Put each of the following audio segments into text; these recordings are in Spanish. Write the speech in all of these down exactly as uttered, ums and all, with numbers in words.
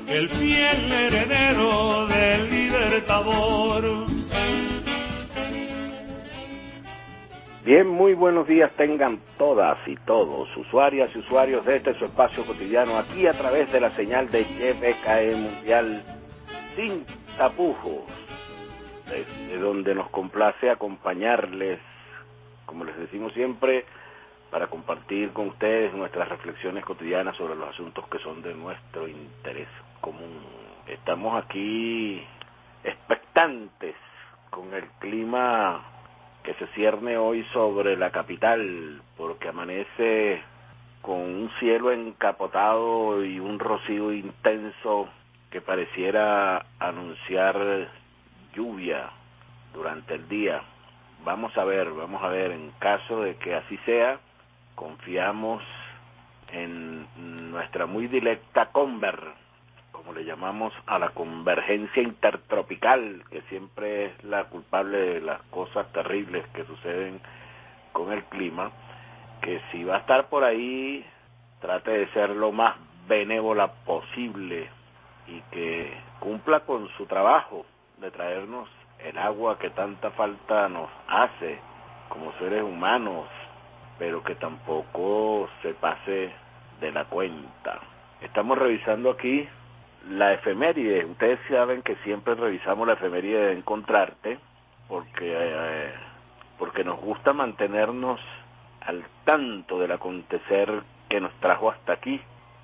el fiel heredero del Libertador. Bien, muy buenos días tengan todas y todos, usuarias y usuarios de este su espacio cotidiano, aquí a través de la señal de Y B K E Mundial, sin tapujos, desde donde nos complace acompañarles, como les decimos siempre, para compartir con ustedes nuestras reflexiones cotidianas sobre los asuntos que son de nuestro interés común. Estamos aquí expectantes con el clima que se cierne hoy sobre la capital, porque amanece con un cielo encapotado y un rocío intenso que pareciera anunciar lluvia durante el día. Vamos a ver, vamos a ver, en caso de que así sea, confiamos en nuestra muy directa Conver, como le llamamos a la convergencia intertropical, que siempre es la culpable de las cosas terribles que suceden con el clima, que si va a estar por ahí, trate de ser lo más benévola posible y que cumpla con su trabajo de traernos el agua que tanta falta nos hace como seres humanos, pero que tampoco se pase de la cuenta. Estamos revisando aquí la efeméride. Ustedes saben que siempre revisamos la efeméride de Encontrarte, porque eh, porque nos gusta mantenernos al tanto del acontecer que nos trajo hasta aquí,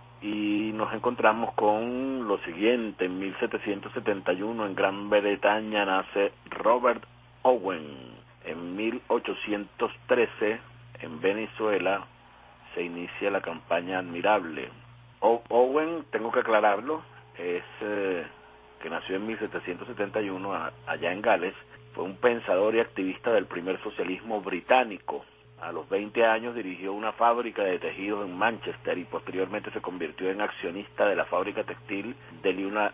y nos encontramos con lo siguiente. En mil setecientos setenta y uno en Gran Bretaña nace Robert Owen. En mil ochocientos trece en Venezuela se inicia la campaña Admirable. O Owen, tengo que aclararlo, es eh, que nació en mil setecientos setenta y uno a, allá en Gales. Fue un pensador y activista del primer socialismo británico. A los veinte años dirigió una fábrica de tejidos en Manchester y posteriormente se convirtió en accionista de la fábrica textil de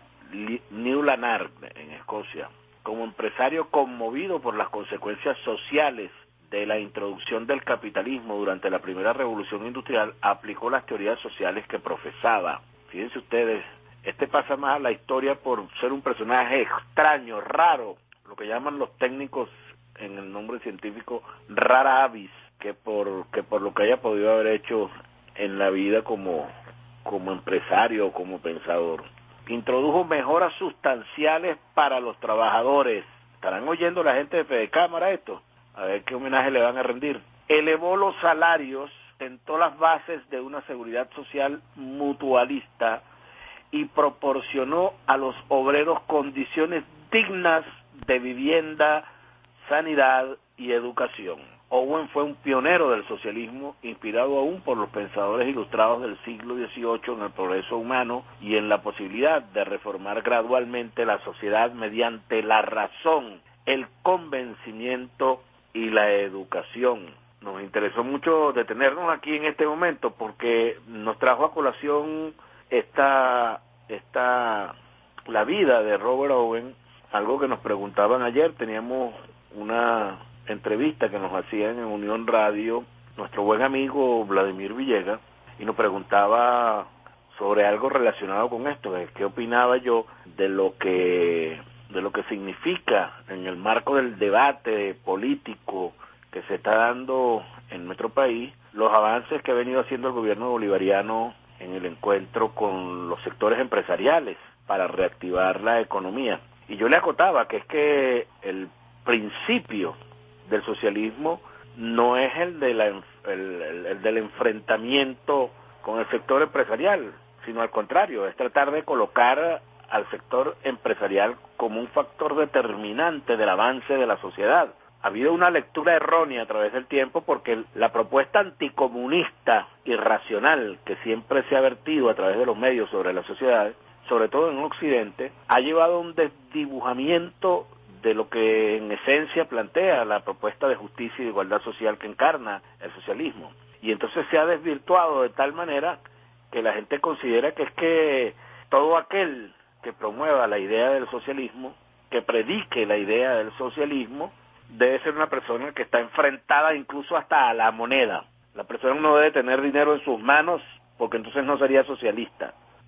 New Lanark en Escocia. Como empresario conmovido por las consecuencias sociales de la introducción del capitalismo durante la primera revolución industrial, aplicó las teorías sociales que profesaba. Fíjense ustedes, este pasa más a la historia por ser un personaje extraño, raro, lo que llaman los técnicos en el nombre científico rara avis, que por que por lo que haya podido haber hecho en la vida como como empresario o como pensador. Introdujo mejoras sustanciales para los trabajadores. ¿Estarán oyendo la gente de Fede Cámara esto? A ver qué homenaje le van a rendir. Elevó los salarios, sentó las bases de una seguridad social mutualista y proporcionó a los obreros condiciones dignas de vivienda, sanidad y educación. Owen fue un pionero del socialismo, inspirado aún por los pensadores ilustrados del siglo dieciocho en el progreso humano y en la posibilidad de reformar gradualmente la sociedad mediante la razón, el convencimiento y la educación. Nos interesó mucho detenernos aquí en este momento porque nos trajo a colación esta, esta, la vida de Robert Owen, algo que nos preguntaban ayer. Teníamos una entrevista que nos hacían en Unión Radio nuestro buen amigo Vladimir Villegas, y nos preguntaba sobre algo relacionado con esto, de qué opinaba yo de lo que de lo que significa en el marco del debate político que se está dando en nuestro país, los avances que ha venido haciendo el gobierno bolivariano en el encuentro con los sectores empresariales para reactivar la economía. Y yo le acotaba que es que el principio del socialismo no es el, de la, el, el, el del enfrentamiento con el sector empresarial, sino al contrario, es tratar de colocar al sector empresarial como un factor determinante del avance de la sociedad. Ha habido una lectura errónea a través del tiempo porque la propuesta anticomunista irracional que siempre se ha vertido a través de los medios sobre la sociedad, sobre todo en Occidente, ha llevado a un desdibujamiento de lo que en esencia plantea la propuesta de justicia y de igualdad social que encarna el socialismo. Y entonces se ha desvirtuado de tal manera que la gente considera que es que todo aquel que promueva la idea del socialismo, que predique la idea del socialismo, debe ser una persona que está enfrentada incluso hasta a la moneda. La persona no debe tener dinero en sus manos porque entonces no sería socialista.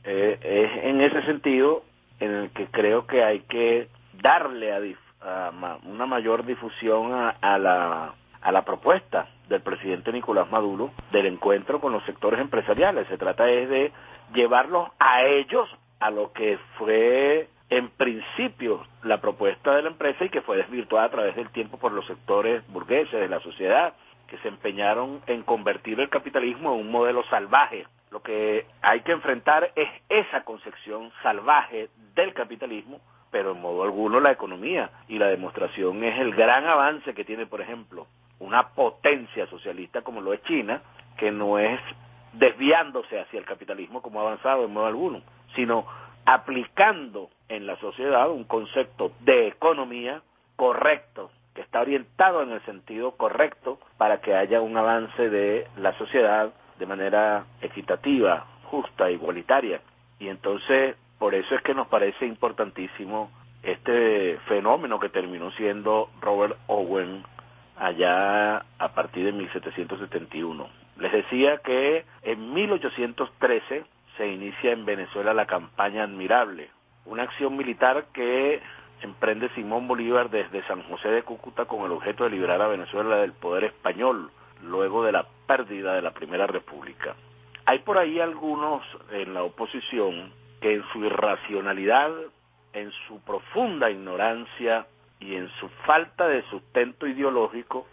Eh, es en ese sentido en el que creo que hay que darle a, dif- a ma- una mayor difusión a, a la a la propuesta del presidente Nicolás Maduro del encuentro con los sectores empresariales. Se trata es de llevarlos a ellos a lo que fue en principio la propuesta de la empresa y que fue desvirtuada a través del tiempo por los sectores burgueses de la sociedad, que se empeñaron en convertir el capitalismo en un modelo salvaje. Lo que hay que enfrentar es esa concepción salvaje del capitalismo, pero en modo alguno la economía. Y la demostración es el gran avance que tiene, por ejemplo, una potencia socialista como lo es China, que no es desviándose hacia el capitalismo como ha avanzado en modo alguno, sino aplicando en la sociedad un concepto de economía correcto, que está orientado en el sentido correcto para que haya un avance de la sociedad de manera equitativa, justa, igualitaria. Y entonces, por eso es que nos parece importantísimo este fenómeno que terminó siendo Robert Owen allá a partir de mil setecientos setenta y uno. Les decía que en mil ochocientos trece se inicia en Venezuela la campaña Admirable, una acción militar que emprende Simón Bolívar desde San José de Cúcuta con el objeto de liberar a Venezuela del poder español, luego de la pérdida de la Primera República. Hay por ahí algunos en la oposición que en su irracionalidad, en su profunda ignorancia y en su falta de sustento ideológico,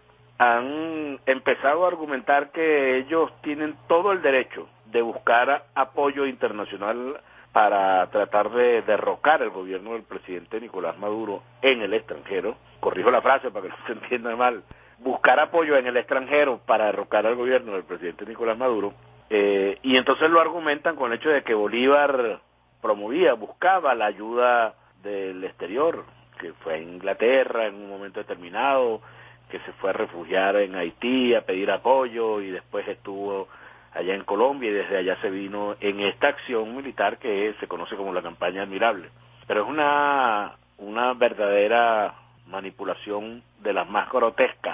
han empezado a argumentar que ellos tienen todo el derecho de buscar apoyo internacional para tratar de derrocar el gobierno del presidente Nicolás Maduro en el extranjero. Corrijo la frase para que no se entienda mal. Buscar apoyo en el extranjero para derrocar al gobierno del presidente Nicolás Maduro. Eh, y entonces lo argumentan con el hecho de que Bolívar promovía, buscaba la ayuda del exterior, que fue a Inglaterra en un momento determinado, que se fue a refugiar en Haití a pedir apoyo y después estuvo allá en Colombia y desde allá se vino en esta acción militar que se conoce como la campaña Admirable. Pero es una, una verdadera manipulación de las más grotescas,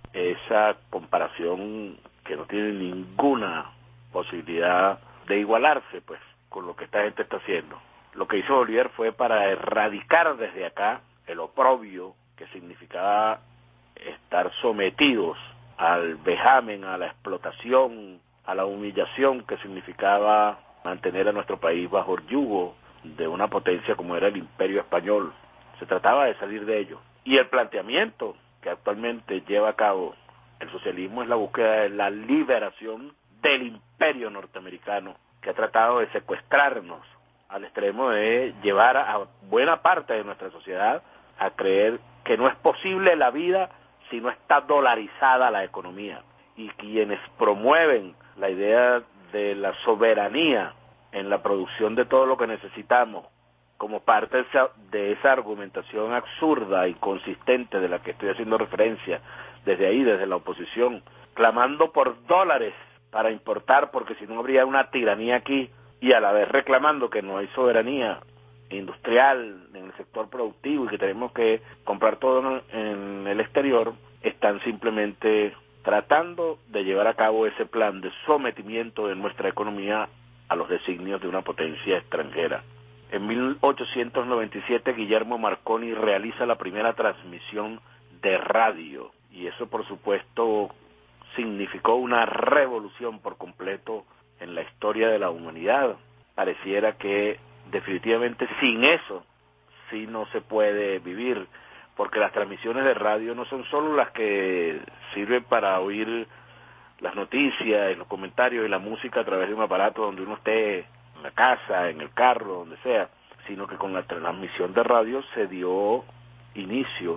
esa comparación que no tiene ninguna posibilidad de igualarse pues con lo que esta gente está haciendo. Lo que hizo Bolívar fue para erradicar desde acá el oprobio que significaba estar sometidos al vejamen, a la explotación, a la humillación que significaba mantener a nuestro país bajo el yugo de una potencia como era el Imperio Español. Se trataba de salir de ello. Y el planteamiento que actualmente lleva a cabo el socialismo es la búsqueda de la liberación del Imperio norteamericano, que ha tratado de secuestrarnos al extremo de llevar a buena parte de nuestra sociedad a creer que no es posible la vida si no está dolarizada la economía. Y quienes promueven la idea de la soberanía en la producción de todo lo que necesitamos, como parte de esa, de esa argumentación absurda e inconsistente de la que estoy haciendo referencia, desde ahí, desde la oposición, clamando por dólares para importar, porque si no habría una tiranía aquí, y a la vez reclamando que no hay soberanía industrial en el sector productivo y que tenemos que comprar todo en el exterior, están simplemente tratando de llevar a cabo ese plan de sometimiento de nuestra economía a los designios de una potencia extranjera. En mil ochocientos noventa y siete Guillermo Marconi realiza la primera transmisión de radio y eso por supuesto significó una revolución por completo en la historia de la humanidad. Pareciera que definitivamente sin eso sí no se puede vivir, porque las transmisiones de radio no son solo las que sirven para oír las noticias, los comentarios y la música a través de un aparato donde uno esté en la casa, en el carro, donde sea, sino que con la transmisión de radio se dio inicio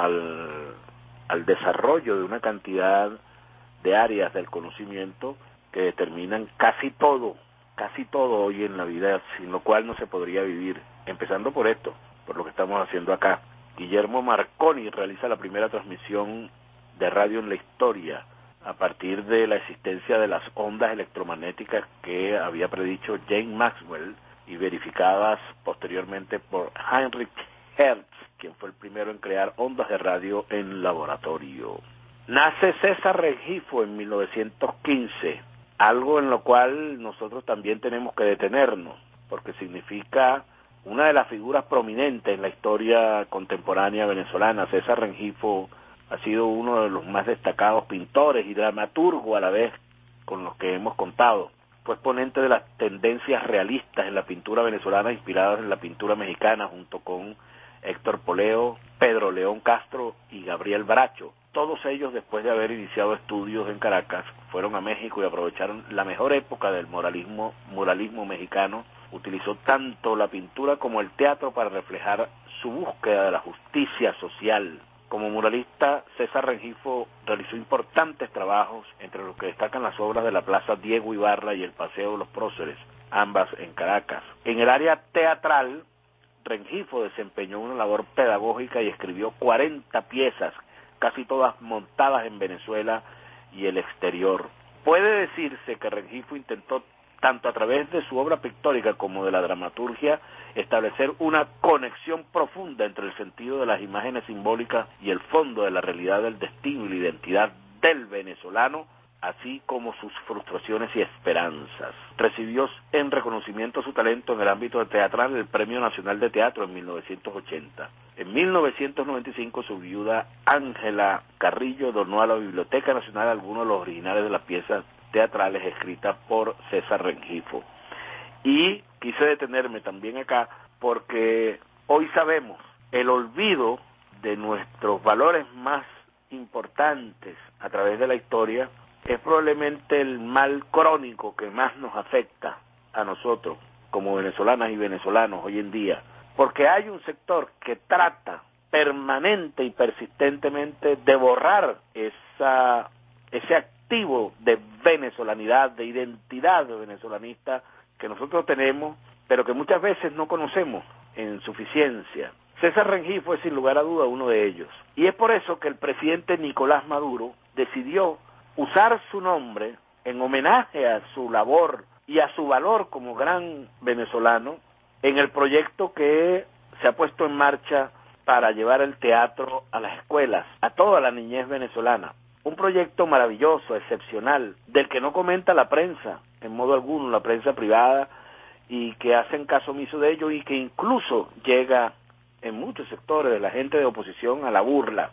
al, al desarrollo de una cantidad de áreas del conocimiento que determinan casi todo, casi todo hoy en la vida, sin lo cual no se podría vivir, empezando por esto, por lo que estamos haciendo acá. Guillermo Marconi realiza la primera transmisión de radio en la historia a partir de la existencia de las ondas electromagnéticas que había predicho James Maxwell y verificadas posteriormente por Heinrich Hertz, quien fue el primero en crear ondas de radio en laboratorio. Nace César Rengifo en mil novecientos quince, algo en lo cual nosotros también tenemos que detenernos. porque significa una de las figuras prominentes en la historia contemporánea venezolana. César Rengifo ha sido uno de los más destacados pintores y dramaturgo a la vez con los que hemos contado. Fue exponente de las tendencias realistas en la pintura venezolana inspiradas en la pintura mexicana, junto con Héctor Poleo, Pedro León Castro y Gabriel Bracho. Todos ellos, después de haber iniciado estudios en Caracas, fueron a México y aprovecharon la mejor época del muralismo, muralismo mexicano. Utilizó tanto la pintura como el teatro para reflejar su búsqueda de la justicia social. Como muralista, César Rengifo realizó importantes trabajos, entre los que destacan las obras de la Plaza Diego Ibarra y el Paseo de los Próceres, ambas en Caracas. En el área teatral, Rengifo desempeñó una labor pedagógica y escribió cuarenta piezas, casi todas montadas en Venezuela y el exterior. Puede decirse que Rengifo intentó, tanto a través de su obra pictórica como de la dramaturgia, establecer una conexión profunda entre el sentido de las imágenes simbólicas y el fondo de la realidad del destino y la identidad del venezolano, así como sus frustraciones y esperanzas. Recibió en reconocimiento a su talento en el ámbito teatral el Premio Nacional de Teatro en mil novecientos ochenta. En mil novecientos noventa y cinco su viuda Ángela Carrillo donó a la Biblioteca Nacional algunos de los originales de las piezas teatrales escritas por César Rengifo. Y quise detenerme también acá porque hoy sabemos el olvido de nuestros valores más importantes a través de la historia es probablemente el mal crónico que más nos afecta a nosotros como venezolanas y venezolanos hoy en día, porque hay un sector que trata permanente y persistentemente de borrar esa, ese activo de venezolanidad, de identidad venezolanista que nosotros tenemos, pero que muchas veces no conocemos en suficiencia. César Rengifo es sin lugar a duda uno de ellos, y es por eso que el presidente Nicolás Maduro decidió usar su nombre en homenaje a su labor y a su valor como gran venezolano en el proyecto que se ha puesto en marcha para llevar el teatro a las escuelas, a toda la niñez venezolana. Un proyecto maravilloso, excepcional, del que no comenta la prensa, en modo alguno, la prensa privada, y que hacen caso omiso de ello y que incluso llega en muchos sectores de la gente de oposición a la burla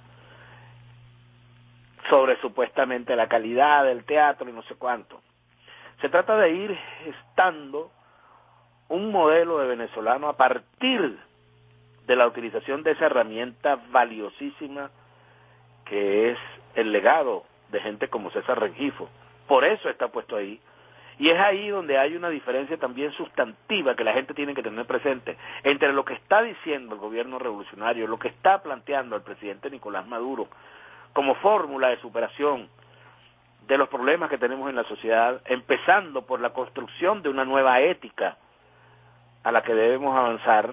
sobre supuestamente la calidad del teatro y no sé cuánto. Se trata de ir gestando un modelo de venezolano a partir de la utilización de esa herramienta valiosísima que es el legado de gente como César Rengifo. Por eso está puesto ahí. Y es ahí donde hay una diferencia también sustantiva que la gente tiene que tener presente entre lo que está diciendo el gobierno revolucionario, lo que está planteando el presidente Nicolás Maduro como fórmula de superación de los problemas que tenemos en la sociedad, empezando por la construcción de una nueva ética a la que debemos avanzar,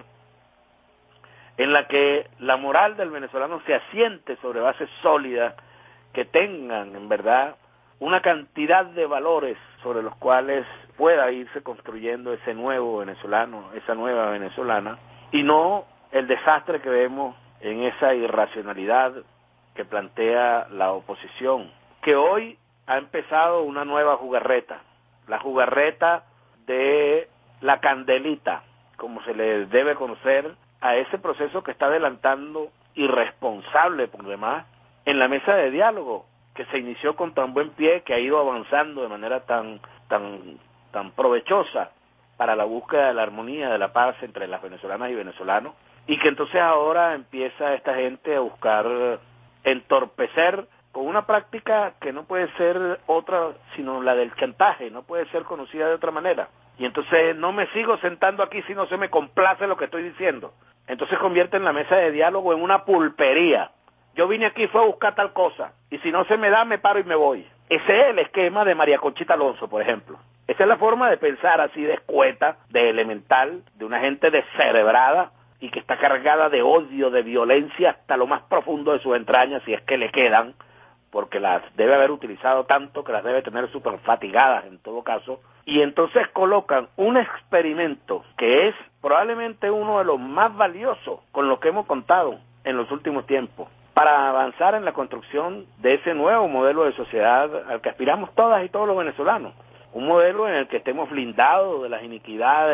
en la que la moral del venezolano se asiente sobre bases sólidas que tengan, en verdad, una cantidad de valores sobre los cuales pueda irse construyendo ese nuevo venezolano, esa nueva venezolana, y no el desastre que vemos en esa irracionalidad que plantea la oposición, que hoy ha empezado una nueva jugarreta, la jugarreta de la candelita, como se le debe conocer a ese proceso que está adelantando, irresponsable por demás, en la mesa de diálogo, que se inició con tan buen pie, que ha ido avanzando de manera tan, tan, tan provechosa para la búsqueda de la armonía, de la paz entre las venezolanas y venezolanos, y que entonces ahora empieza esta gente a buscar entorpecer con una práctica que no puede ser otra sino la del chantaje, no puede ser conocida de otra manera. Y entonces no me sigo sentando aquí si no se me complace lo que estoy diciendo. Entonces convierte en la mesa de diálogo en una pulpería. Yo vine aquí fue a buscar tal cosa, y si no se me da, me paro y me voy. Ese es el esquema de María Conchita Alonso, por ejemplo. Esa es la forma de pensar así de escueta, de elemental, de una gente descerebrada y que está cargada de odio, de violencia hasta lo más profundo de sus entrañas, si es que le quedan, porque las debe haber utilizado tanto que las debe tener súper fatigadas en todo caso, y entonces colocan un experimento que es probablemente uno de los más valiosos con lo que hemos contado en los últimos tiempos, para avanzar en la construcción de ese nuevo modelo de sociedad al que aspiramos todas y todos los venezolanos, un modelo en el que estemos blindados de las iniquidades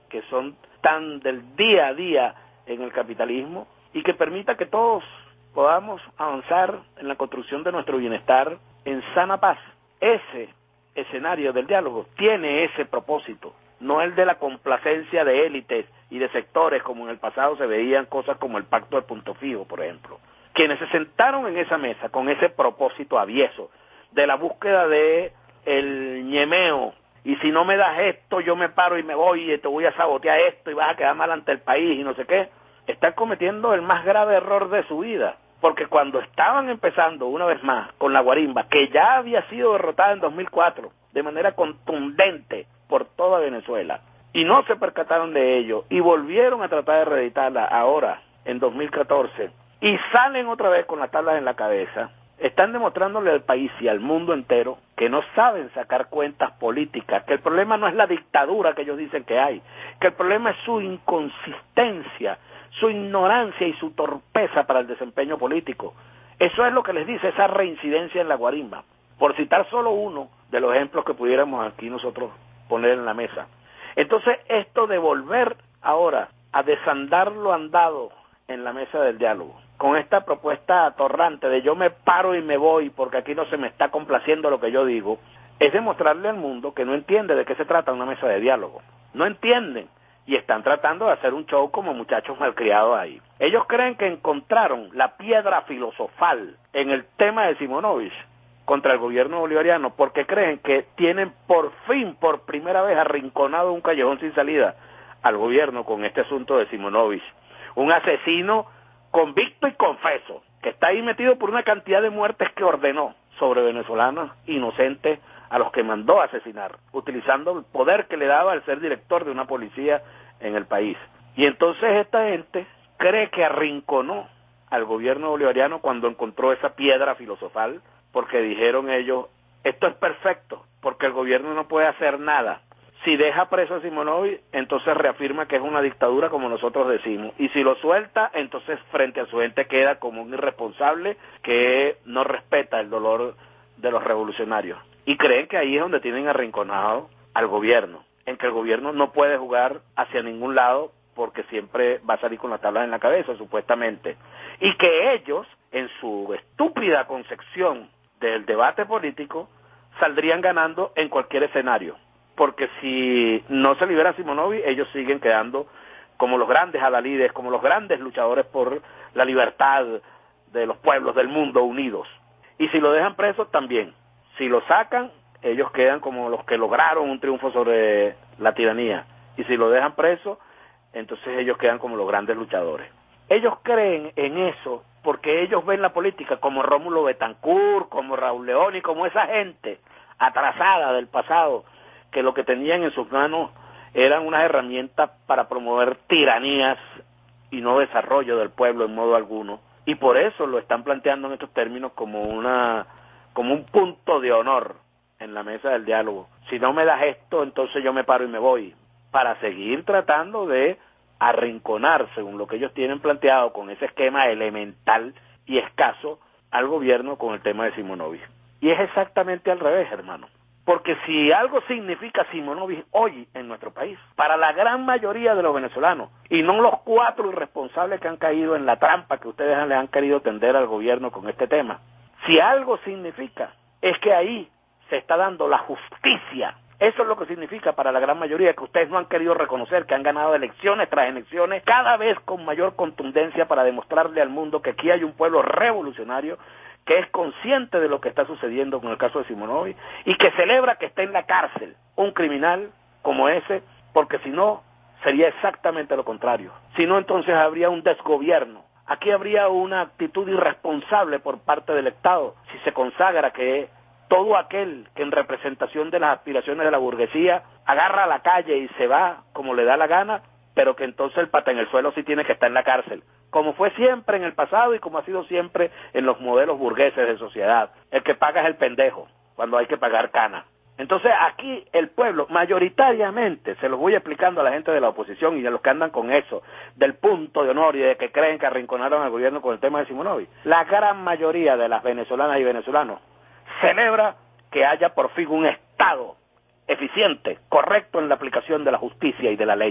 que son tan del día a día en el capitalismo y que permita que todos podamos avanzar en la construcción de nuestro bienestar en sana paz. Ese escenario del diálogo tiene ese propósito, no el de la complacencia de élites y de sectores como en el pasado se veían cosas como el pacto del punto fijo, por ejemplo. Quienes se sentaron en esa mesa con ese propósito avieso de la búsqueda de el ñemeo, y si no me das esto yo me paro y me voy y te voy a sabotear esto y vas a quedar mal ante el país y no sé qué, están cometiendo el más grave error de su vida, porque cuando estaban empezando una vez más con la guarimba, que ya había sido derrotada en dos mil cuatro de manera contundente por toda Venezuela, y no se percataron de ello, y volvieron a tratar de reeditarla ahora, en dos mil catorce, y salen otra vez con las tablas en la cabeza, están demostrándole al país y al mundo entero que no saben sacar cuentas políticas, que el problema no es la dictadura que ellos dicen que hay, que el problema es su inconsistencia, su ignorancia y su torpeza para el desempeño político. Eso es lo que les dice esa reincidencia en la guarimba, por citar solo uno de los ejemplos que pudiéramos aquí nosotros poner en la mesa. Entonces, esto de volver ahora a desandar lo andado en la mesa del diálogo, con esta propuesta atorrante de yo me paro y me voy porque aquí no se me está complaciendo lo que yo digo, es demostrarle al mundo que no entiende de qué se trata una mesa de diálogo. No entienden y están tratando de hacer un show como muchachos malcriados ahí. Ellos creen que encontraron la piedra filosofal en el tema de Simonovich contra el gobierno bolivariano porque creen que tienen por fin, por primera vez, arrinconado un callejón sin salida al gobierno con este asunto de Simonovich. Un asesino convicto y confeso, que está ahí metido por una cantidad de muertes que ordenó sobre venezolanos inocentes a los que mandó a asesinar, utilizando el poder que le daba al ser director de una policía en el país. Y entonces esta gente cree que arrinconó al gobierno bolivariano cuando encontró esa piedra filosofal, porque dijeron ellos, esto es perfecto, porque el gobierno no puede hacer nada. Si deja preso a Simonovich, entonces reafirma que es una dictadura como nosotros decimos. Y si lo suelta, entonces frente a su gente queda como un irresponsable que no respeta el dolor de los revolucionarios. Y creen que ahí es donde tienen arrinconado al gobierno, en que el gobierno no puede jugar hacia ningún lado porque siempre va a salir con las tablas en la cabeza, supuestamente. Y que ellos, en su estúpida concepción del debate político, saldrían ganando en cualquier escenario. Porque si no se libera Simonovich, ellos siguen quedando como los grandes adalides, como los grandes luchadores por la libertad de los pueblos del mundo unidos. Y si lo dejan preso, también. Si lo sacan, ellos quedan como los que lograron un triunfo sobre la tiranía. Y si lo dejan preso, entonces ellos quedan como los grandes luchadores. Ellos creen en eso porque ellos ven la política como Rómulo Betancourt, como Raúl León y como esa gente atrasada del pasado, que lo que tenían en sus manos eran unas herramientas para promover tiranías y no desarrollo del pueblo en modo alguno, y por eso lo están planteando en estos términos como una como un punto de honor en la mesa del diálogo. Si no me das esto, entonces yo me paro y me voy, para seguir tratando de arrinconar, según lo que ellos tienen planteado, con ese esquema elemental y escaso, al gobierno con el tema de Simonovich. Y es exactamente al revés, hermano. Porque si algo significa Simonovich hoy en nuestro país, para la gran mayoría de los venezolanos, y no los cuatro irresponsables que han caído en la trampa que ustedes le han querido tender al gobierno con este tema, si algo significa, es que ahí se está dando la justicia. Eso es lo que significa para la gran mayoría, que ustedes no han querido reconocer, que han ganado elecciones tras elecciones, cada vez con mayor contundencia para demostrarle al mundo que aquí hay un pueblo revolucionario, que es consciente de lo que está sucediendo con el caso de Simonovich y que celebra que esté en la cárcel un criminal como ese, porque si no, sería exactamente lo contrario. Si no, entonces habría un desgobierno. Aquí habría una actitud irresponsable por parte del Estado, si se consagra que todo aquel que en representación de las aspiraciones de la burguesía agarra a la calle y se va como le da la gana, pero que entonces el pata en el suelo sí tiene que estar en la cárcel, como fue siempre en el pasado y como ha sido siempre en los modelos burgueses de sociedad. El que paga es el pendejo, cuando hay que pagar cana. Entonces aquí el pueblo, mayoritariamente, se lo voy explicando a la gente de la oposición y a los que andan con eso, del punto de honor y de que creen que arrinconaron al gobierno con el tema de Simonovich, la gran mayoría de las venezolanas y venezolanos celebra que haya por fin un Estado eficiente, correcto en la aplicación de la justicia y de la ley,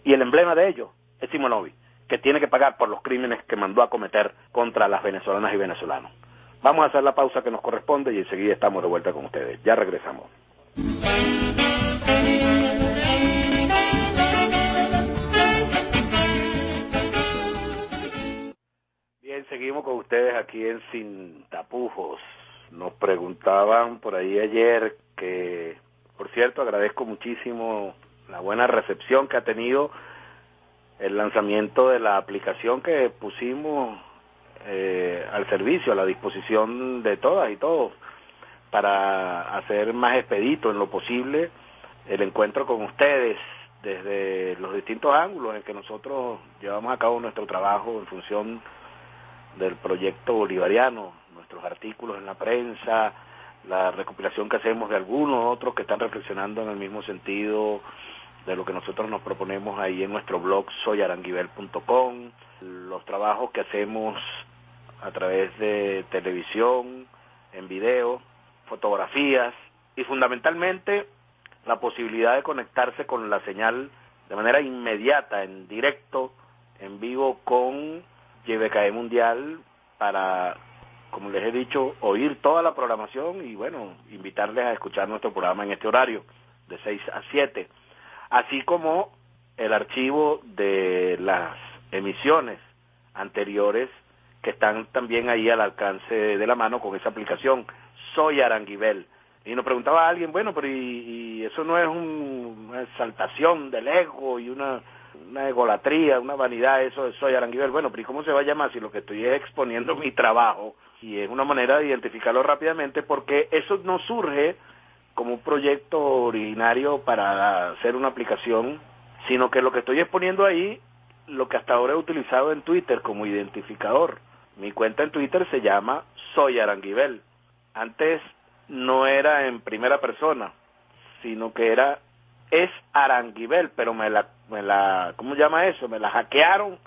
y el emblema de ellos es Simonovic, que tiene que pagar por los crímenes que mandó a cometer contra las venezolanas y venezolanos. Vamos a hacer la pausa que nos corresponde y enseguida estamos de vuelta con ustedes. Ya regresamos. Bien, seguimos con ustedes aquí en Sin Tapujos. Nos preguntaban por ahí ayer que, por cierto, agradezco muchísimo la buena recepción que ha tenido el lanzamiento de la aplicación que pusimos eh, al servicio, a la disposición de todas y todos, para hacer más expedito en lo posible el encuentro con ustedes desde los distintos ángulos en que nosotros llevamos a cabo nuestro trabajo en función del proyecto bolivariano, nuestros artículos en la prensa, la recopilación que hacemos de algunos otros que están reflexionando en el mismo sentido de lo que nosotros nos proponemos ahí en nuestro blog soy aranguibel punto com, los trabajos que hacemos a través de televisión, en video, fotografías y fundamentalmente la posibilidad de conectarse con la señal de manera inmediata, en directo, en vivo con Y B K E Mundial para, como les he dicho, oír toda la programación y bueno, invitarles a escuchar nuestro programa en este horario de seis a siete, así como el archivo de las emisiones anteriores que están también ahí al alcance de la mano con esa aplicación, Soy Aranguibel. Y nos preguntaba alguien, bueno, pero y, y eso no es un, una exaltación del ego y una, una egolatría, una vanidad, eso de Soy Aranguibel. Bueno, pero ¿y cómo se va a llamar si lo que estoy es exponiendo mi trabajo? Y es una manera de identificarlo rápidamente, porque eso no surge como un proyecto originario para hacer una aplicación, sino que lo que estoy exponiendo ahí, lo que hasta ahora he utilizado en Twitter como identificador. Mi cuenta en Twitter se llama Soy Aranguibel. Antes no era en primera persona, sino que era es Aranguibel, pero me la, me la, ¿cómo se llama eso? Me la hackearon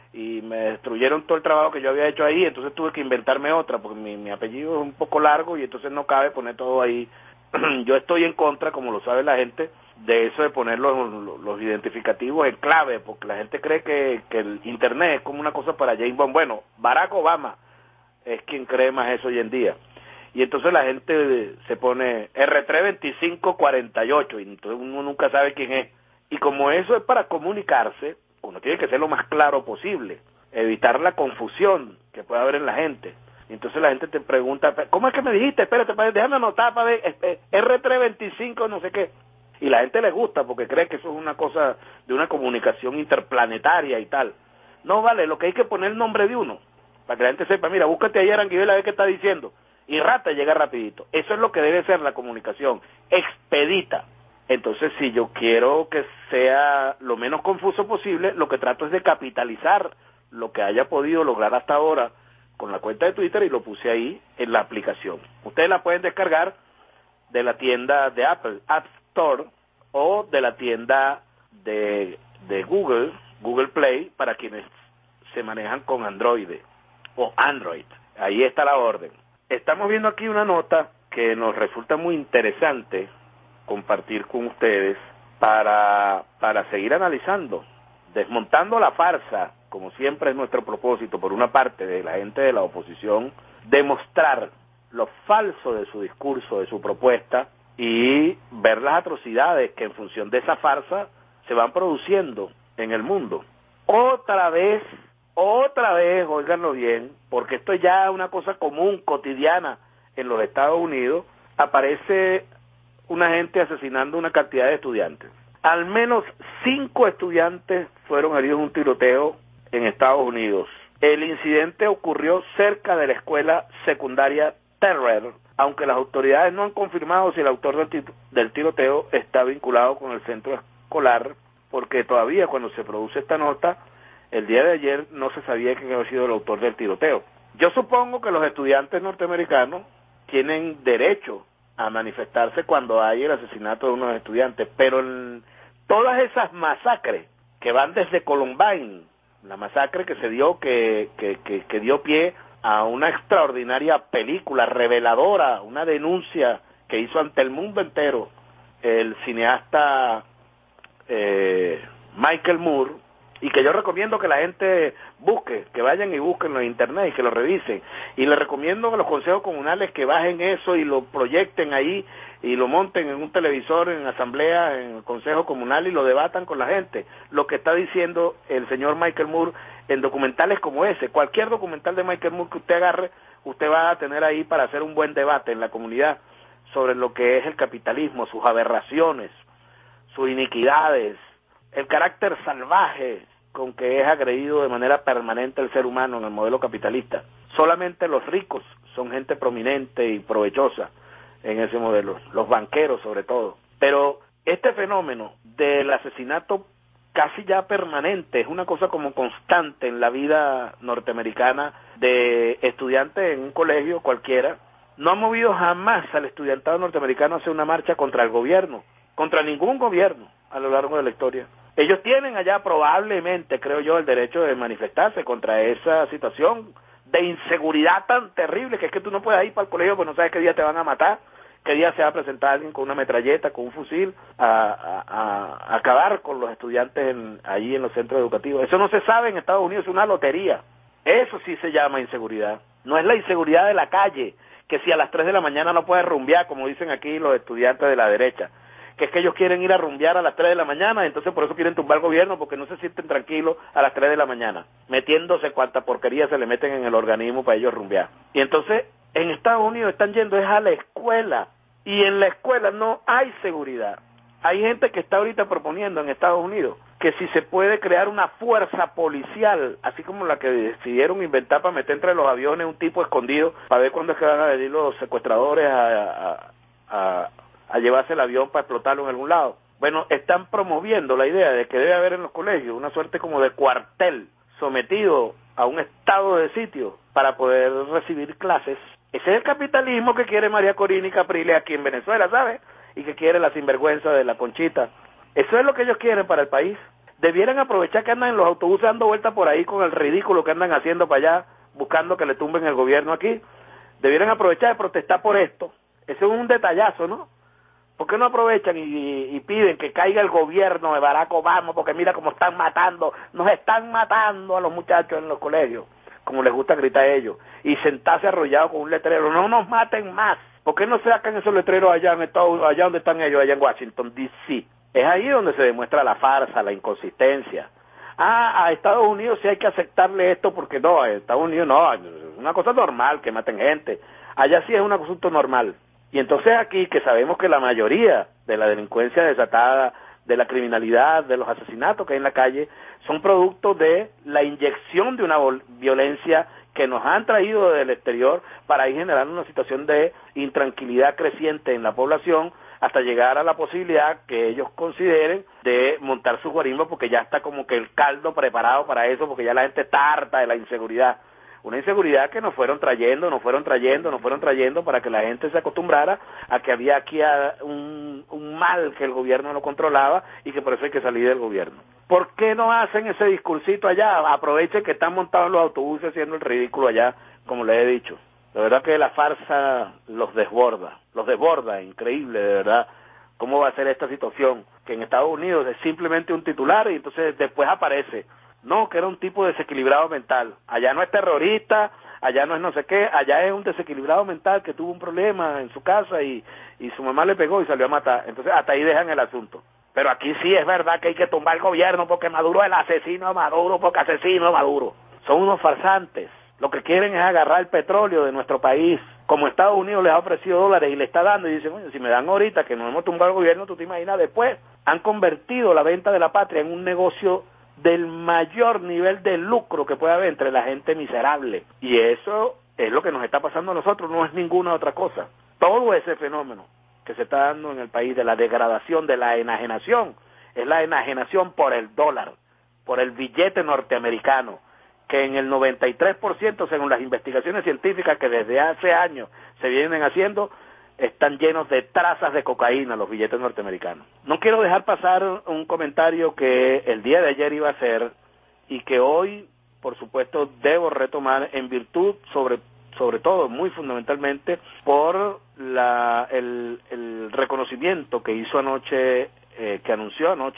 y me destruyeron todo el trabajo que yo había hecho ahí, entonces tuve que inventarme otra, porque mi, mi apellido es un poco largo y entonces no cabe poner todo ahí. Yo estoy en contra, como lo sabe la gente, de eso de poner los, los, los identificativos en clave, porque la gente cree que, que el internet es como una cosa para James Bond. Bueno, Barack Obama es quien cree más eso hoy en día. Y entonces la gente se pone erre tres veinticinco cuarenta y ocho y entonces uno nunca sabe quién es. Y como eso es para comunicarse, uno tiene que ser lo más claro posible, evitar la confusión que pueda haber en la gente. Y entonces la gente te pregunta, ¿cómo es que me dijiste? Espérate, déjame anotar para ver, erre tres veinticinco no sé qué. Y la gente le gusta porque cree que eso es una cosa de una comunicación interplanetaria y tal. No vale, lo que hay que poner el nombre de uno, para que la gente sepa, mira, búscate ahí Aranguibel a ver qué está diciendo. Y rata llega rapidito. Eso es lo que debe ser la comunicación, expedita. Entonces, si yo quiero que sea lo menos confuso posible, lo que trato es de capitalizar lo que haya podido lograr hasta ahora con la cuenta de Twitter y lo puse ahí en la aplicación. Ustedes la pueden descargar de la tienda de Apple, App Store, o de la tienda de, de Google, Google Play, para quienes se manejan con Android o Android. Ahí está la orden. Estamos viendo aquí una nota que nos resulta muy interesante compartir con ustedes para, para seguir analizando, desmontando la farsa, como siempre es nuestro propósito, por una parte de la gente de la oposición, demostrar lo falso de su discurso, de su propuesta, y ver las atrocidades que en función de esa farsa se van produciendo en el mundo. Otra vez, otra vez, óiganlo bien, porque esto es ya una cosa común, cotidiana en los Estados Unidos, aparece una gente asesinando una cantidad de estudiantes. Al menos cinco estudiantes fueron heridos en un tiroteo en Estados Unidos. El incidente ocurrió cerca de la escuela secundaria Terrer, aunque las autoridades no han confirmado si el autor del, tir del tiroteo está vinculado con el centro escolar, porque todavía cuando se produce esta nota, el día de ayer no se sabía quién había sido el autor del tiroteo. Yo supongo que los estudiantes norteamericanos tienen derecho a manifestarse cuando hay el asesinato de unos estudiantes, pero en todas esas masacres que van desde Columbine, la masacre que se dio, que, que, que, que dio pie a una extraordinaria película reveladora, una denuncia que hizo ante el mundo entero el cineasta eh, Michael Moore, y que yo recomiendo que la gente busque, que vayan y busquen en internet y que lo revisen, y les recomiendo a los consejos comunales que bajen eso y lo proyecten ahí y lo monten en un televisor, en asamblea, en el consejo comunal y lo debatan con la gente, lo que está diciendo el señor Michael Moore en documentales como ese. Cualquier documental de Michael Moore que usted agarre, usted va a tener ahí para hacer un buen debate en la comunidad sobre lo que es el capitalismo, sus aberraciones, sus iniquidades, el carácter salvaje con que es agredido de manera permanente el ser humano en el modelo capitalista. Solamente los ricos son gente prominente y provechosa en ese modelo, los banqueros sobre todo. Pero este fenómeno del asesinato casi ya permanente, es una cosa como constante en la vida norteamericana de estudiantes en un colegio cualquiera, no ha movido jamás al estudiantado norteamericano a hacer una marcha contra el gobierno, contra ningún gobierno a lo largo de la historia. Ellos tienen allá probablemente, creo yo, el derecho de manifestarse contra esa situación de inseguridad tan terrible que es que tú no puedes ir para el colegio porque no sabes qué día te van a matar, qué día se va a presentar alguien con una metralleta, con un fusil, a, a, a acabar con los estudiantes en, allí en los centros educativos. Eso no se sabe en Estados Unidos, es una lotería. Eso sí se llama inseguridad. No es la inseguridad de la calle, que si a las tres de la mañana no puedes rumbear, como dicen aquí los estudiantes de la derecha, que es que ellos quieren ir a rumbear a las tres de la mañana, entonces por eso quieren tumbar el gobierno, porque no se sienten tranquilos a las tres de la mañana, metiéndose cuanta porquería se le meten en el organismo para ellos rumbear. Y entonces, en Estados Unidos están yendo es a la escuela, y en la escuela no hay seguridad. Hay gente que está ahorita proponiendo en Estados Unidos que si se puede crear una fuerza policial, así como la que decidieron inventar para meter entre los aviones un tipo escondido, para ver cuándo es que van a venir los secuestradores a... a, a a llevarse el avión para explotarlo en algún lado. Bueno, están promoviendo la idea de que debe haber en los colegios una suerte como de cuartel sometido a un estado de sitio para poder recibir clases. Ese es el capitalismo que quiere María Corina y Capriles aquí en Venezuela, ¿sabes? Y que quiere la sinvergüenza de la Conchita. Eso es lo que ellos quieren para el país. Debieran aprovechar que andan en los autobuses dando vueltas por ahí con el ridículo que andan haciendo para allá, buscando que le tumben el gobierno aquí. Debieran aprovechar de protestar por esto. Eso es un detallazo, ¿no? ¿Por qué no aprovechan y, y piden que caiga el gobierno de Barack Obama? Porque mira cómo están matando, nos están matando a los muchachos en los colegios, como les gusta gritar a ellos, y sentarse arrollado con un letrero, no nos maten más. ¿Por qué no sacan esos letreros allá en Estados, allá donde están ellos, allá en Washington, D C? Es ahí donde se demuestra la farsa, la inconsistencia. Ah, a Estados Unidos sí hay que aceptarle esto porque no, a Estados Unidos no, es una cosa normal que maten gente. Allá sí es un asunto normal. Y entonces aquí, que sabemos que la mayoría de la delincuencia desatada, de la criminalidad, de los asesinatos que hay en la calle, son producto de la inyección de una violencia que nos han traído del exterior para ir generando una situación de intranquilidad creciente en la población hasta llegar a la posibilidad que ellos consideren de montar su guarismo porque ya está como que el caldo preparado para eso, porque ya la gente está harta de la inseguridad. Una inseguridad que nos fueron trayendo, nos fueron trayendo, nos fueron trayendo para que la gente se acostumbrara a que había aquí un, un mal que el gobierno no controlaba y que por eso hay que salir del gobierno. ¿Por qué no hacen ese discursito allá? Aprovechen que están montados los autobuses haciendo el ridículo allá, como les he dicho. De verdad que la farsa los desborda, los desborda, increíble, de verdad. ¿Cómo va a ser esta situación? Que en Estados Unidos es simplemente un titular y entonces después aparece. No, que era un tipo desequilibrado mental. Allá no es terrorista, allá no es no sé qué, allá es un desequilibrado mental que tuvo un problema en su casa y, y su mamá le pegó y salió a matar. Entonces hasta ahí dejan el asunto. Pero aquí sí es verdad que hay que tumbar el gobierno porque Maduro es el asesino de Maduro, porque asesino de Maduro. Son unos farsantes. Lo que quieren es agarrar el petróleo de nuestro país. Como Estados Unidos les ha ofrecido dólares y le está dando y dicen, oye, si me dan ahorita que nos hemos tumbado el gobierno, tú te imaginas después. Han convertido la venta de la patria en un negocio del mayor nivel de lucro que puede haber entre la gente miserable. Y eso es lo que nos está pasando a nosotros, no es ninguna otra cosa. Todo ese fenómeno que se está dando en el país de la degradación, de la enajenación, es la enajenación por el dólar, por el billete norteamericano, que en el noventa y tres por ciento, según las investigaciones científicas que desde hace años se vienen haciendo, están llenos de trazas de cocaína los billetes norteamericanos. No quiero dejar pasar un comentario que el día de ayer iba a hacer y que hoy, por supuesto, debo retomar en virtud, sobre, sobre todo, muy fundamentalmente, por la, el, el reconocimiento que hizo anoche, eh, que anunció anoche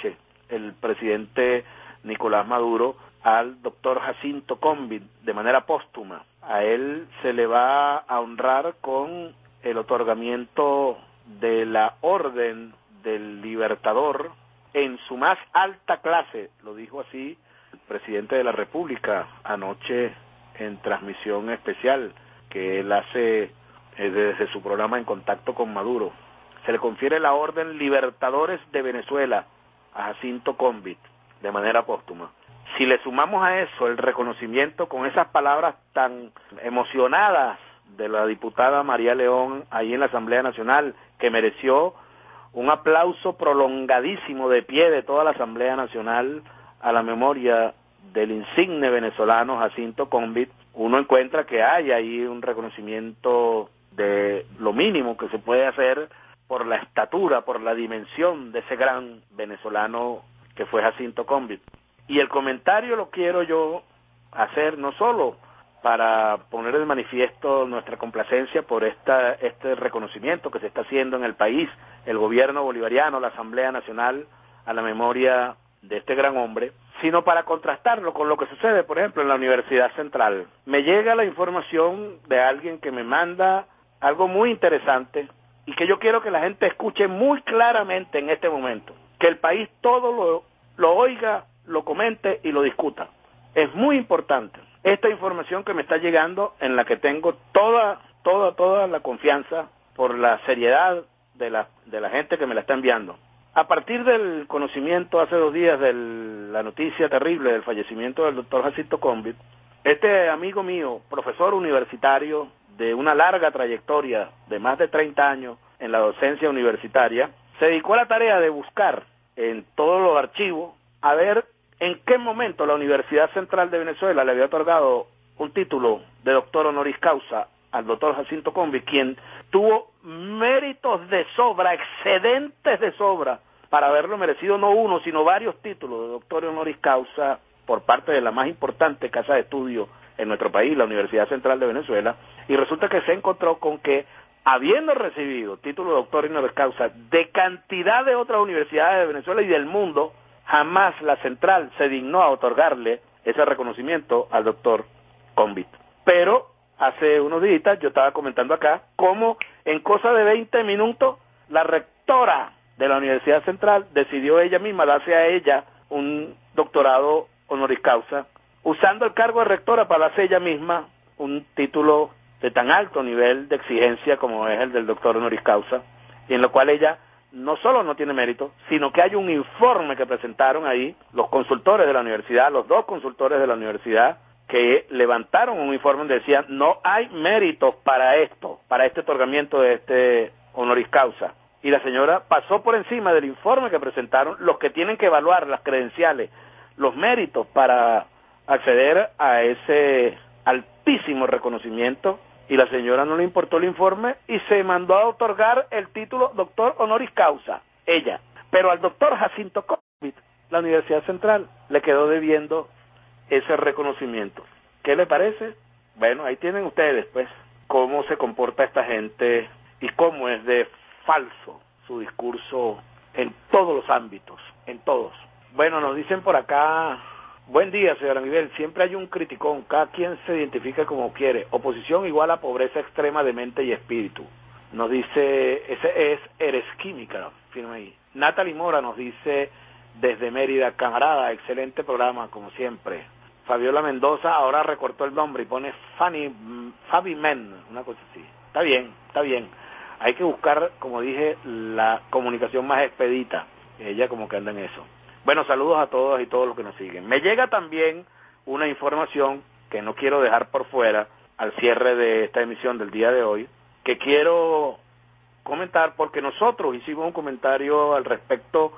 el presidente Nicolás Maduro al doctor Jacinto Combit de manera póstuma. A él se le va a honrar con el otorgamiento de la Orden del Libertador en su más alta clase, lo dijo así el presidente de la República anoche en transmisión especial que él hace eh, desde su programa En Contacto con Maduro. Se le confiere la Orden Libertadores de Venezuela a Jacinto Combit de manera póstuma. Si le sumamos a eso el reconocimiento con esas palabras tan emocionadas de la diputada María León ahí en la Asamblea Nacional, que mereció un aplauso prolongadísimo de pie de toda la Asamblea Nacional a la memoria del insigne venezolano Jacinto Combit, uno encuentra que hay ahí un reconocimiento de lo mínimo que se puede hacer por la estatura, por la dimensión de ese gran venezolano que fue Jacinto Combit. Y el comentario lo quiero yo hacer no solo para poner de manifiesto nuestra complacencia por esta, este reconocimiento que se está haciendo en el país, el gobierno bolivariano, la Asamblea Nacional, a la memoria de este gran hombre, sino para contrastarlo con lo que sucede, por ejemplo, en la Universidad Central. Me llega la información de alguien que me manda algo muy interesante y que yo quiero que la gente escuche muy claramente en este momento, que el país todo lo, lo oiga, lo comente y lo discuta. Es muy importante esta información que me está llegando, en la que tengo toda, toda, toda la confianza por la seriedad de la, de la gente que me la está enviando. A partir del conocimiento hace dos días de la noticia terrible del fallecimiento del doctor Jacinto Combit, este amigo mío, profesor universitario de una larga trayectoria de más de treinta años en la docencia universitaria, se dedicó a la tarea de buscar en todos los archivos a ver en qué momento la Universidad Central de Venezuela le había otorgado un título de doctor honoris causa al doctor Jacinto Combit, quien tuvo méritos de sobra, excedentes de sobra, para haberlo merecido no uno, sino varios títulos de doctor honoris causa por parte de la más importante casa de estudio en nuestro país, la Universidad Central de Venezuela, y resulta que se encontró con que, habiendo recibido título de doctor honoris causa de cantidad de otras universidades de Venezuela y del mundo, jamás la central se dignó a otorgarle ese reconocimiento al doctor Combit. Pero hace unos días yo estaba comentando acá cómo en cosa de veinte minutos la rectora de la Universidad Central decidió ella misma darse a ella un doctorado honoris causa, usando el cargo de rectora para darse ella misma un título de tan alto nivel de exigencia como es el del doctor honoris causa, y en lo cual ella no solo no tiene mérito, sino que hay un informe que presentaron ahí los consultores de la universidad, los dos consultores de la universidad, que levantaron un informe donde decían no hay méritos para esto, para este otorgamiento de este honoris causa. Y la señora pasó por encima del informe que presentaron los que tienen que evaluar las credenciales, los méritos para acceder a ese altísimo reconocimiento, y la señora no le importó el informe y se mandó a otorgar el título doctor honoris causa, ella. Pero al doctor Jacinto Combit, la Universidad Central le quedó debiendo ese reconocimiento. ¿Qué le parece? Bueno, ahí tienen ustedes, pues, cómo se comporta esta gente y cómo es de falso su discurso en todos los ámbitos, en todos. Bueno, nos dicen por acá, buen día, señora Miguel, siempre hay un criticón, cada quien se identifica como quiere, oposición igual a pobreza extrema de mente y espíritu. Nos dice, ese es Eres Química, firma ahí. Natalie Mora nos dice, desde Mérida, camarada, excelente programa, como siempre. Fabiola Mendoza ahora recortó el nombre y pone Fanny, Fabi Men, una cosa así. Está bien, está bien. Hay que buscar, como dije, la comunicación más expedita. Ella como que anda en eso. Bueno, saludos a todos y todos los que nos siguen. Me llega también una información que no quiero dejar por fuera al cierre de esta emisión del día de hoy, que quiero comentar porque nosotros hicimos un comentario al respecto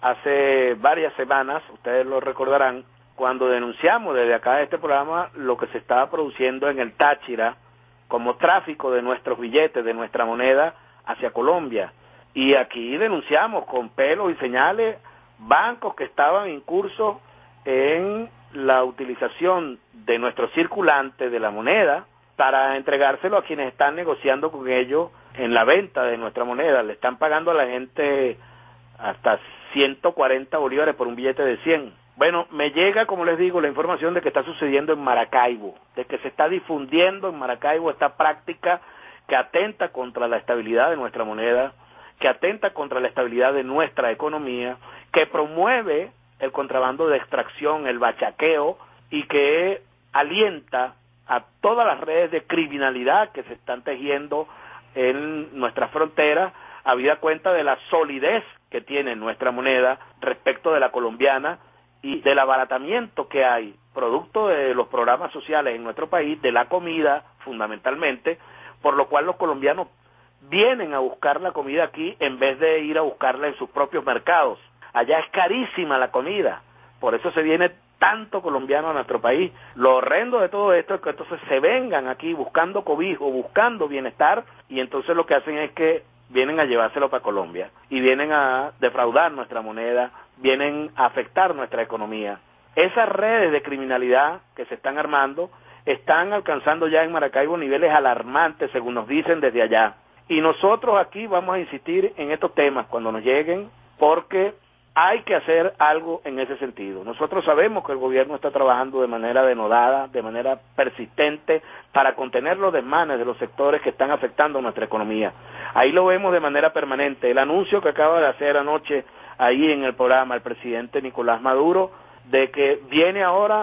hace varias semanas, ustedes lo recordarán, cuando denunciamos desde acá de este programa lo que se estaba produciendo en el Táchira como tráfico de nuestros billetes, de nuestra moneda hacia Colombia. Y aquí denunciamos con pelos y señales bancos que estaban incursos en la utilización de nuestro circulante de la moneda para entregárselo a quienes están negociando con ellos en la venta de nuestra moneda. Le están pagando a la gente hasta ciento cuarenta bolívares por un billete de cien. Bueno, me llega, como les digo, la información de que está sucediendo en Maracaibo, de que se está difundiendo en Maracaibo esta práctica que atenta contra la estabilidad de nuestra moneda, que atenta contra la estabilidad de nuestra economía, que promueve el contrabando de extracción, el bachaqueo, y que alienta a todas las redes de criminalidad que se están tejiendo en nuestras fronteras, habida cuenta de la solidez que tiene nuestra moneda respecto de la colombiana y del abaratamiento que hay, producto de los programas sociales en nuestro país, de la comida fundamentalmente, por lo cual los colombianos vienen a buscar la comida aquí en vez de ir a buscarla en sus propios mercados. Allá es carísima la comida, por eso se viene tanto colombiano a nuestro país. Lo horrendo de todo esto es que entonces se vengan aquí buscando cobijo, buscando bienestar, y entonces lo que hacen es que vienen a llevárselo para Colombia y vienen a defraudar nuestra moneda, vienen a afectar nuestra economía. Esas redes de criminalidad que se están armando están alcanzando ya en Maracaibo niveles alarmantes, según nos dicen desde allá. Y nosotros aquí vamos a insistir en estos temas cuando nos lleguen, porque hay que hacer algo en ese sentido. Nosotros sabemos que el gobierno está trabajando de manera denodada, de manera persistente, para contener los desmanes de los sectores que están afectando nuestra economía. Ahí lo vemos de manera permanente. El anuncio que acaba de hacer anoche ahí en el programa el presidente Nicolás Maduro, de que viene ahora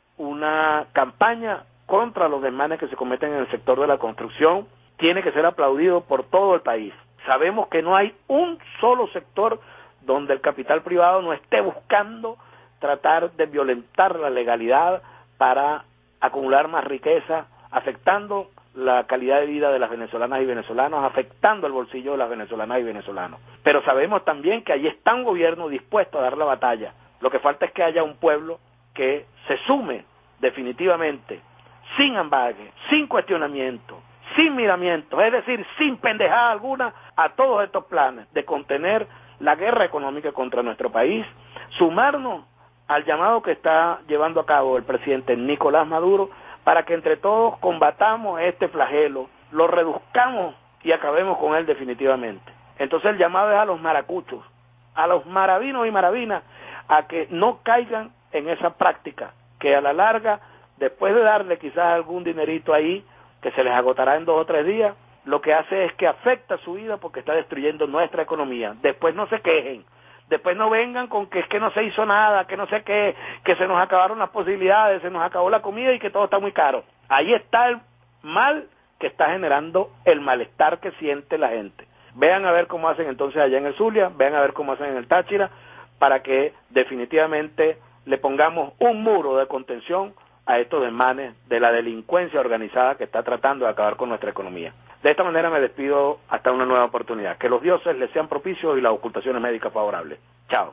una campaña contra los desmanes que se cometen en el sector de la construcción, tiene que ser aplaudido por todo el país. Sabemos que no hay un solo sector donde el capital privado no esté buscando tratar de violentar la legalidad para acumular más riqueza, afectando la calidad de vida de las venezolanas y venezolanos, afectando el bolsillo de las venezolanas y venezolanos. Pero sabemos también que allí está un gobierno dispuesto a dar la batalla. Lo que falta es que haya un pueblo que se sume definitivamente, sin ambague, sin cuestionamiento, sin miramiento, es decir, sin pendejada alguna, a todos estos planes de contener la guerra económica contra nuestro país, sumarnos al llamado que está llevando a cabo el presidente Nicolás Maduro para que entre todos combatamos este flagelo, lo reduzcamos y acabemos con él definitivamente. Entonces el llamado es a los maracuchos, a los maravinos y maravinas, a que no caigan en esa práctica, que a la larga, después de darle quizás algún dinerito ahí, que se les agotará en dos o tres días, lo que hace es que afecta su vida porque está destruyendo nuestra economía. Después no se quejen, después no vengan con que es que no se hizo nada, que no sé qué, que se nos acabaron las posibilidades, se nos acabó la comida y que todo está muy caro. Ahí está el mal que está generando el malestar que siente la gente. Vean a ver cómo hacen entonces allá en el Zulia, vean a ver cómo hacen en el Táchira, para que definitivamente le pongamos un muro de contención a estos desmanes de la delincuencia organizada que está tratando de acabar con nuestra economía. De esta manera me despido hasta una nueva oportunidad. Que los dioses les sean propicios y las ocultaciones médicas favorables. Chao.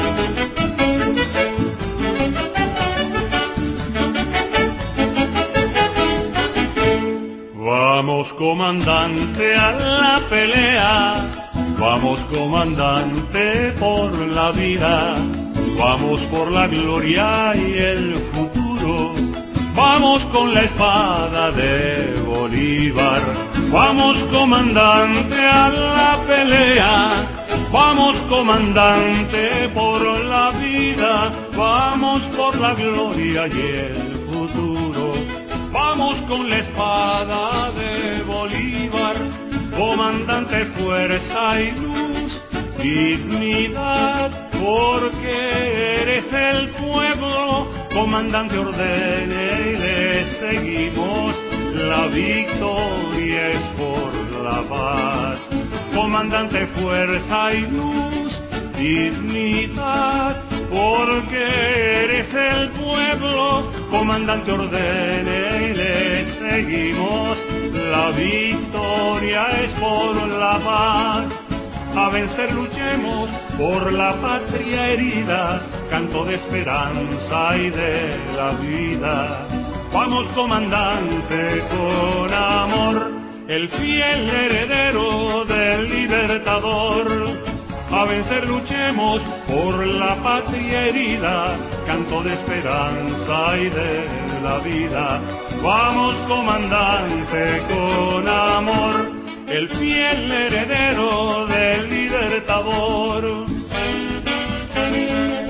Vamos, comandante, a la pelea. Vamos, comandante, por la vida. Vamos por la gloria y el futuro. Vamos con la espada de Bolívar. Vamos, comandante, a la pelea. Vamos, comandante, por la vida. Vamos por la gloria y el futuro. Vamos con la espada de Bolívar. Comandante, fuerza y luz, dignidad, porque eres el pueblo. Comandante, ordene y le seguimos. La victoria es por la paz. Comandante, fuerza y luz, dignidad, porque eres el pueblo. Comandante, ordene y le seguimos. La victoria es por la paz. A vencer luchemos por la patria herida, canto de esperanza y de la vida. Vamos, comandante, con amor, el fiel heredero del libertador. A vencer luchemos por la patria herida, canto de esperanza y de la vida. Vamos, comandante, con amor, el fiel heredero del libertador. Thank you.